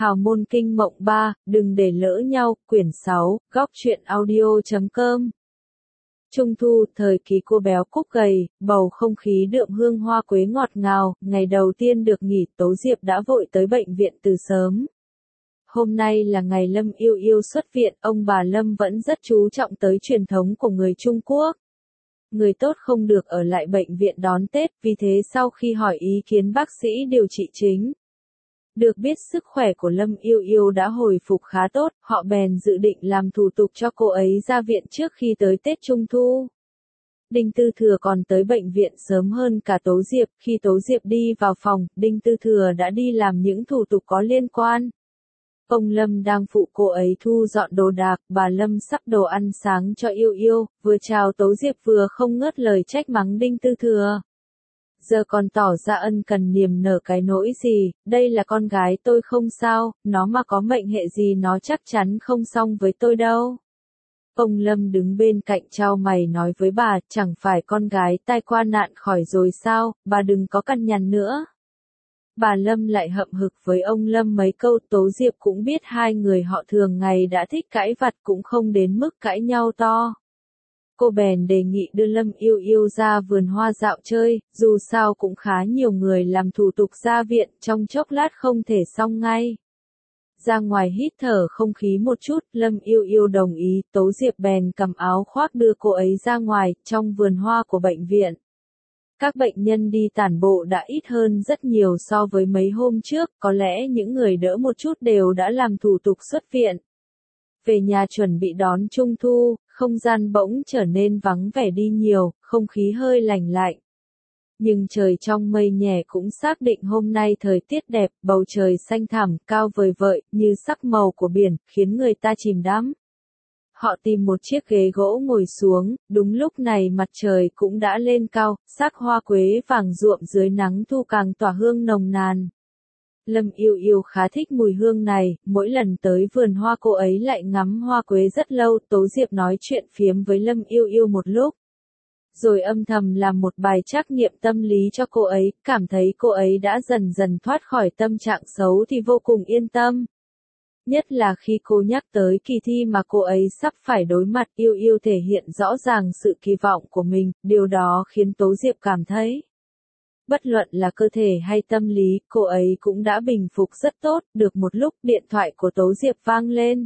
Hào môn kinh mộng 3, đừng để lỡ nhau, quyển 6, góc truyện audio.com. Trung thu, thời kỳ cô béo cúc gầy, bầu không khí đượm hương hoa quế ngọt ngào, ngày đầu tiên được nghỉ, Tố Diệp đã vội tới bệnh viện từ sớm. Hôm nay là ngày Lâm Yêu Yêu xuất viện, ông bà Lâm vẫn rất chú trọng tới truyền thống của người Trung Quốc. Người tốt không được ở lại bệnh viện đón Tết, vì thế sau khi hỏi ý kiến bác sĩ điều trị chính, được biết sức khỏe của Lâm Yêu Yêu đã hồi phục khá tốt, họ bèn dự định làm thủ tục cho cô ấy ra viện trước khi tới Tết Trung Thu. Đinh Tư Thừa còn tới bệnh viện sớm hơn cả Tố Diệp, khi Tố Diệp đi vào phòng, Đinh Tư Thừa đã đi làm những thủ tục có liên quan. Ông Lâm đang phụ cô ấy thu dọn đồ đạc, bà Lâm sắp đồ ăn sáng cho Yêu Yêu, vừa chào Tố Diệp vừa không ngớt lời trách mắng Đinh Tư Thừa. Giờ còn tỏ ra ân cần niềm nở cái nỗi gì, đây là con gái tôi không sao, nó mà có mệnh hệ gì nó chắc chắn không xong với tôi đâu. Ông Lâm đứng bên cạnh chau mày nói với bà, chẳng phải con gái tai qua nạn khỏi rồi sao, bà đừng có cằn nhằn nữa. Bà Lâm lại hậm hực với ông Lâm mấy câu. Tố Diệp cũng biết hai người họ thường ngày đã thích cãi vặt, cũng không đến mức cãi nhau to. Cô bèn đề nghị đưa Lâm Yêu Yêu ra vườn hoa dạo chơi, dù sao cũng khá nhiều người làm thủ tục ra viện, trong chốc lát không thể xong ngay. Ra ngoài hít thở không khí một chút, Lâm Yêu Yêu đồng ý, Tố Diệp bèn cầm áo khoác đưa cô ấy ra ngoài, trong vườn hoa của bệnh viện. Các bệnh nhân đi tản bộ đã ít hơn rất nhiều so với mấy hôm trước, có lẽ những người đỡ một chút đều đã làm thủ tục xuất viện. Về nhà chuẩn bị đón Trung Thu, không gian bỗng trở nên vắng vẻ đi nhiều, không khí hơi lạnh lạnh. Nhưng trời trong mây nhẹ cũng xác định hôm nay thời tiết đẹp, bầu trời xanh thẳm, cao vời vợi, như sắc màu của biển, khiến người ta chìm đắm. Họ tìm một chiếc ghế gỗ ngồi xuống, đúng lúc này mặt trời cũng đã lên cao, sắc hoa quế vàng ruộm dưới nắng thu càng tỏa hương nồng nàn. Lâm Yêu Yêu khá thích mùi hương này, mỗi lần tới vườn hoa cô ấy lại ngắm hoa quế rất lâu. Tố Diệp nói chuyện phiếm với Lâm Yêu Yêu một lúc, rồi âm thầm làm một bài trắc nghiệm tâm lý cho cô ấy, cảm thấy cô ấy đã dần dần thoát khỏi tâm trạng xấu thì vô cùng yên tâm. Nhất là khi cô nhắc tới kỳ thi mà cô ấy sắp phải đối mặt, Yêu Yêu thể hiện rõ ràng sự kỳ vọng của mình, điều đó khiến Tố Diệp cảm thấy, bất luận là cơ thể hay tâm lý, cô ấy cũng đã bình phục rất tốt. Được một lúc, điện thoại của Tố Diệp vang lên.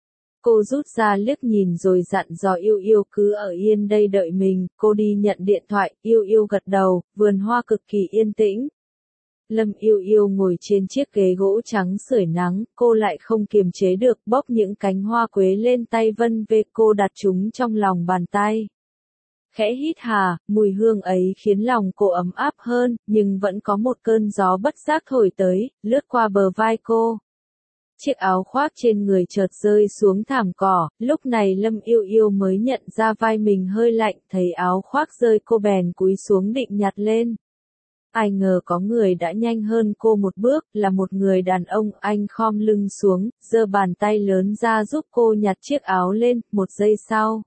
Cô rút ra liếc nhìn rồi dặn dò Yêu Yêu cứ ở yên đây đợi mình. Cô đi nhận điện thoại, Yêu Yêu gật đầu, vườn hoa cực kỳ yên tĩnh. Lâm Yêu Yêu ngồi trên chiếc ghế gỗ trắng sưởi nắng, cô lại không kiềm chế được, bóc những cánh hoa quế lên tay vân về, cô đặt chúng trong lòng bàn tay. Khẽ hít hà, mùi hương ấy khiến lòng cô ấm áp hơn, nhưng vẫn có một cơn gió bất giác thổi tới, lướt qua bờ vai cô. Chiếc áo khoác trên người chợt rơi xuống thảm cỏ, lúc này Lâm Yêu Yêu mới nhận ra vai mình hơi lạnh, thấy áo khoác rơi cô bèn cúi xuống định nhặt lên. Ai ngờ có người đã nhanh hơn cô một bước, là một người đàn ông. Anh khom lưng xuống, giơ bàn tay lớn ra giúp cô nhặt chiếc áo lên. Một giây sau,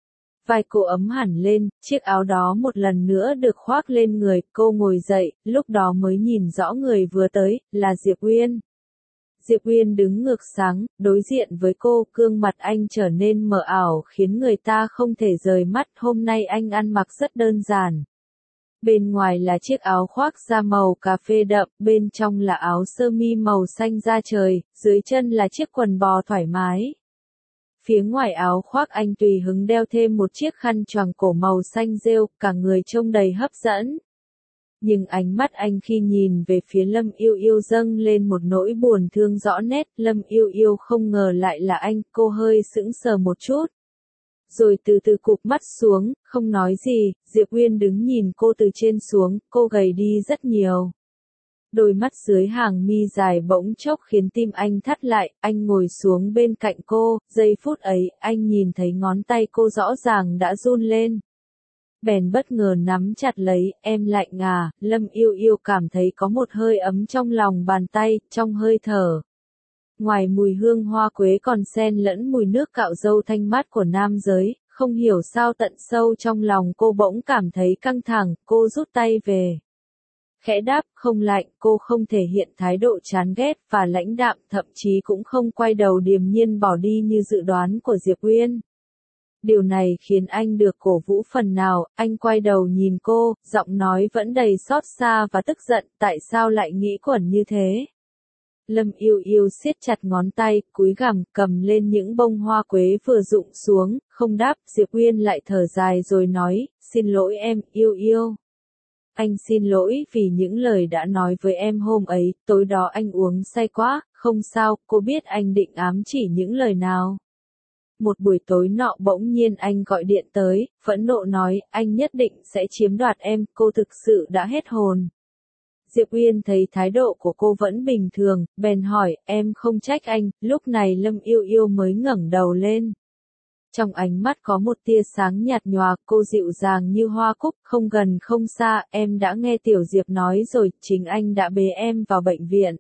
vai cô ấm hẳn lên, chiếc áo đó một lần nữa được khoác lên người. Cô ngồi dậy, lúc đó mới nhìn rõ người vừa tới, là Diệp Uyên. Diệp Uyên đứng ngược sáng, đối diện với cô, gương mặt anh trở nên mờ ảo khiến người ta không thể rời mắt. Hôm nay anh ăn mặc rất đơn giản. Bên ngoài là chiếc áo khoác da màu cà phê đậm, bên trong là áo sơ mi màu xanh da trời, dưới chân là chiếc quần bò thoải mái. Phía ngoài áo khoác anh tùy hứng đeo thêm một chiếc khăn choàng cổ màu xanh rêu, cả người trông đầy hấp dẫn. Nhưng ánh mắt anh khi nhìn về phía Lâm Yêu Yêu dâng lên một nỗi buồn thương rõ nét. Lâm Yêu Yêu không ngờ lại là anh, cô hơi sững sờ một chút, rồi từ từ cụp mắt xuống, không nói gì. Diệp Uyên đứng nhìn cô từ trên xuống, cô gầy đi rất nhiều. Đôi mắt dưới hàng mi dài bỗng chốc khiến tim anh thắt lại. Anh ngồi xuống bên cạnh cô, giây phút ấy, anh nhìn thấy ngón tay cô rõ ràng đã run lên. Bèn bất ngờ nắm chặt lấy. Em lạnh à? Lâm Yêu Yêu cảm thấy có một hơi ấm trong lòng bàn tay, trong hơi thở. Ngoài mùi hương hoa quế còn xen lẫn mùi nước cạo râu thanh mát của nam giới, không hiểu sao tận sâu trong lòng cô bỗng cảm thấy căng thẳng, cô rút tay về. khẽ đáp, không lạnh, cô không thể hiện thái độ chán ghét và lãnh đạm, thậm chí cũng không quay đầu điềm nhiên bỏ đi như dự đoán của Diệp Uyên. Điều này khiến anh được cổ vũ phần nào, anh quay đầu nhìn cô, giọng nói vẫn đầy xót xa và tức giận, tại sao lại nghĩ quẩn như thế? Lâm Yêu Yêu siết chặt ngón tay, cúi gằm, cầm lên những bông hoa quế vừa rụng xuống, không đáp, Diệp Uyên lại thở dài rồi nói, xin lỗi em, Yêu Yêu. Anh xin lỗi vì những lời đã nói với em hôm ấy, tối đó anh uống say quá, không sao, cô biết anh định ám chỉ những lời nào. Một buổi tối nọ bỗng nhiên anh gọi điện tới, phẫn nộ nói, anh nhất định sẽ chiếm đoạt em, cô thực sự đã hết hồn. Diệp Uyên thấy thái độ của cô vẫn bình thường, bèn hỏi, em không trách anh, lúc này Lâm Yêu Yêu mới ngẩng đầu lên. Trong ánh mắt có một tia sáng nhạt nhòa, cô dịu dàng như hoa cúc, không gần không xa, em đã nghe Tiểu Diệp nói rồi, chính anh đã bế em vào bệnh viện.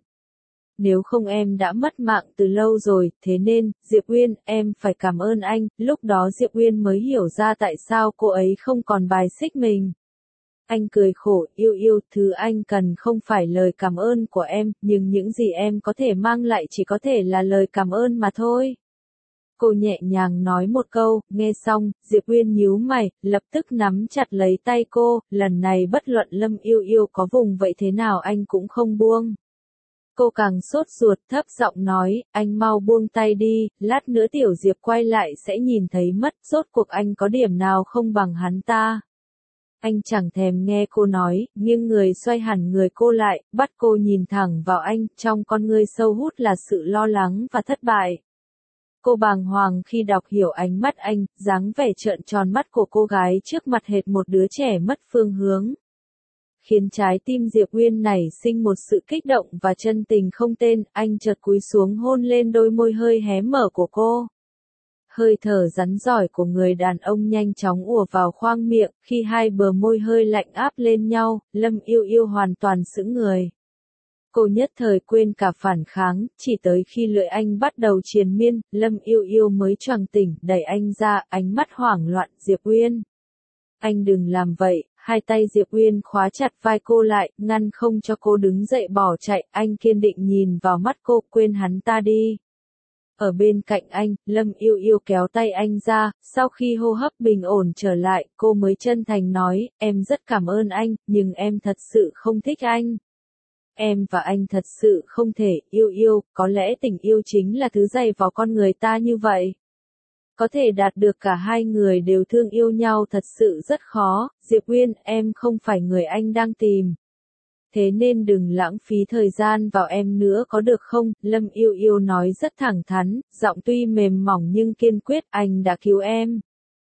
Nếu không em đã mất mạng từ lâu rồi, thế nên, Diệp Uyên, em phải cảm ơn anh, lúc đó Diệp Uyên mới hiểu ra tại sao cô ấy không còn bài xích mình. Anh cười khổ, Yêu Yêu, thứ anh cần không phải lời cảm ơn của em, nhưng những gì em có thể mang lại chỉ có thể là lời cảm ơn mà thôi. Cô nhẹ nhàng nói một câu, nghe xong, Diệp Uyên nhíu mày, lập tức nắm chặt lấy tay cô, lần này bất luận Lâm Yêu Yêu có vùng vậy thế nào anh cũng không buông. Cô càng sốt ruột thấp giọng nói, anh mau buông tay đi, lát nữa Tiểu Diệp quay lại sẽ nhìn thấy mất, rốt cuộc anh có điểm nào không bằng hắn ta. Anh chẳng thèm nghe cô nói, nghiêng người xoay hẳn người cô lại, bắt cô nhìn thẳng vào anh, trong con ngươi sâu hút là sự lo lắng và thất bại. Cô bàng hoàng khi đọc hiểu ánh mắt anh, dáng vẻ trợn tròn mắt của cô gái trước mặt hệt một đứa trẻ mất phương hướng. Khiến trái tim Diệp Uyên nảy sinh một sự kích động và chân tình không tên, anh chợt cúi xuống hôn lên đôi môi hơi hé mở của cô. Hơi thở rắn rỏi của người đàn ông nhanh chóng ùa vào khoang miệng, khi hai bờ môi hơi lạnh áp lên nhau, Lâm Yêu Yêu hoàn toàn sững người. Cô nhất thời quên cả phản kháng, chỉ tới khi lưỡi anh bắt đầu triền miên, Lâm Yêu Yêu mới choàng tỉnh, đẩy anh ra, ánh mắt hoảng loạn, Diệp Uyên. Anh đừng làm vậy, hai tay Diệp Uyên khóa chặt vai cô lại, ngăn không cho cô đứng dậy bỏ chạy, anh kiên định nhìn vào mắt cô, quên hắn ta đi. Ở bên cạnh anh, Lâm Yêu Yêu kéo tay anh ra, sau khi hô hấp bình ổn trở lại, cô mới chân thành nói, em rất cảm ơn anh, nhưng em thật sự không thích anh. Em và anh thật sự không thể, Yêu Yêu, có lẽ tình yêu chính là thứ dày vào con người ta như vậy. Có thể đạt được cả hai người đều thương yêu nhau thật sự rất khó, Diệp Uyên, em không phải người anh đang tìm. Thế nên đừng lãng phí thời gian vào em nữa có được không? Lâm Yêu Yêu nói rất thẳng thắn, giọng tuy mềm mỏng nhưng kiên quyết, anh đã cứu em.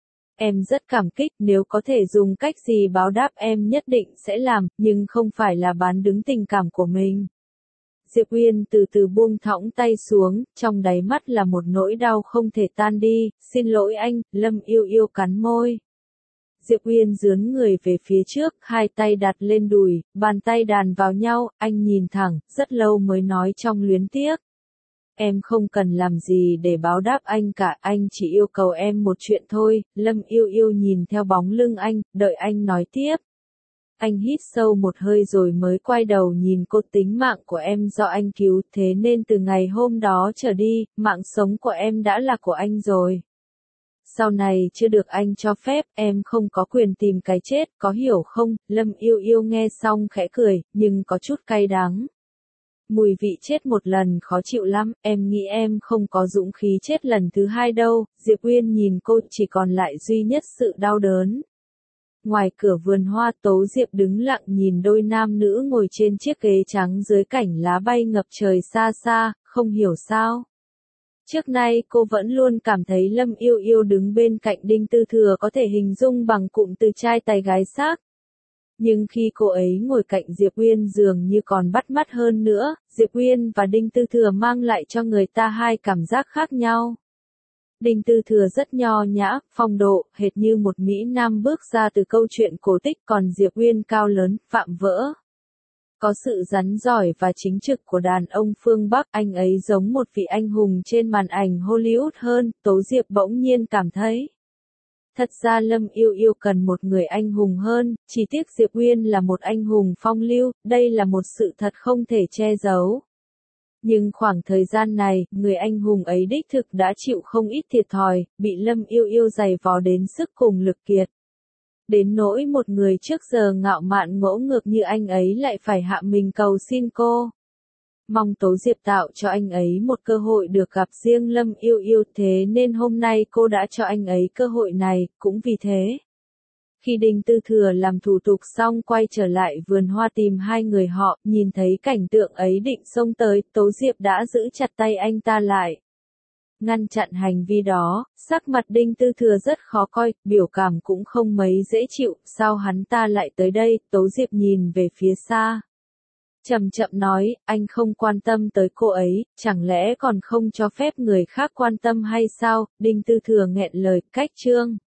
Em rất cảm kích, nếu có thể dùng cách gì báo đáp em nhất định sẽ làm, nhưng không phải là bán đứng tình cảm của mình. Diệp Uyên từ từ buông thõng tay xuống, trong đáy mắt là một nỗi đau không thể tan đi, xin lỗi anh, Lâm Yêu Yêu cắn môi. Diệp Uyên dướn người về phía trước, hai tay đặt lên đùi, bàn tay đàn vào nhau, anh nhìn thẳng, rất lâu mới nói trong luyến tiếc. Em không cần làm gì để báo đáp anh cả, anh chỉ yêu cầu em một chuyện thôi, Lâm Yêu Yêu nhìn theo bóng lưng anh, đợi anh nói tiếp. Anh hít sâu một hơi rồi mới quay đầu nhìn cô, tính mạng của em do anh cứu, thế nên từ ngày hôm đó trở đi, mạng sống của em đã là của anh rồi. Sau này chưa được anh cho phép, em không có quyền tìm cái chết, có hiểu không? Lâm Yêu Yêu nghe xong khẽ cười, nhưng có chút cay đắng. Mùi vị chết một lần khó chịu lắm, em nghĩ em không có dũng khí chết lần thứ hai đâu. Diệp Uyên nhìn cô, chỉ còn lại duy nhất sự đau đớn. Ngoài cửa vườn hoa, Tố Diệp đứng lặng nhìn đôi nam nữ ngồi trên chiếc ghế trắng dưới cảnh lá bay ngập trời xa xa, không hiểu sao. Trước nay cô vẫn luôn cảm thấy Lâm Yêu Yêu đứng bên cạnh Đinh Tư Thừa có thể hình dung bằng cụm từ trai tài gái sắc. Nhưng khi cô ấy ngồi cạnh Diệp Uyên dường như còn bắt mắt hơn nữa, Diệp Uyên và Đinh Tư Thừa mang lại cho người ta hai cảm giác khác nhau. Đinh Tư Thừa rất nho nhã, phong độ, hệt như một mỹ nam bước ra từ câu chuyện cổ tích, còn Diệp Uyên cao lớn, vạm vỡ. Có sự rắn giỏi và chính trực của đàn ông phương Bắc, anh ấy giống một vị anh hùng trên màn ảnh Hollywood hơn, Tố Diệp bỗng nhiên cảm thấy. Thật ra Lâm Yêu Yêu cần một người anh hùng hơn, chỉ tiếc Diệp Uyên là một anh hùng phong lưu, đây là một sự thật không thể che giấu. Nhưng khoảng thời gian này, người anh hùng ấy đích thực đã chịu không ít thiệt thòi, bị Lâm Yêu Yêu giày vò đến sức cùng lực kiệt. Đến nỗi một người trước giờ ngạo mạn ngỗ ngược như anh ấy lại phải hạ mình cầu xin cô. Mong Tố Diệp tạo cho anh ấy một cơ hội được gặp riêng Lâm Yêu Yêu, thế nên hôm nay cô đã cho anh ấy cơ hội này, cũng vì thế. Khi Đinh Tư Thừa làm thủ tục xong quay trở lại vườn hoa tìm hai người họ, nhìn thấy cảnh tượng ấy định xông tới, Tố Diệp đã giữ chặt tay anh ta lại. Ngăn chặn hành vi đó, sắc mặt Đinh Tư Thừa rất khó coi, biểu cảm cũng không mấy dễ chịu, sao hắn ta lại tới đây, Tố Diệp nhìn về phía xa. Chậm chậm nói, anh không quan tâm tới cô ấy, chẳng lẽ còn không cho phép người khác quan tâm hay sao, Đinh Tư Thừa nghẹn lời, cách chương.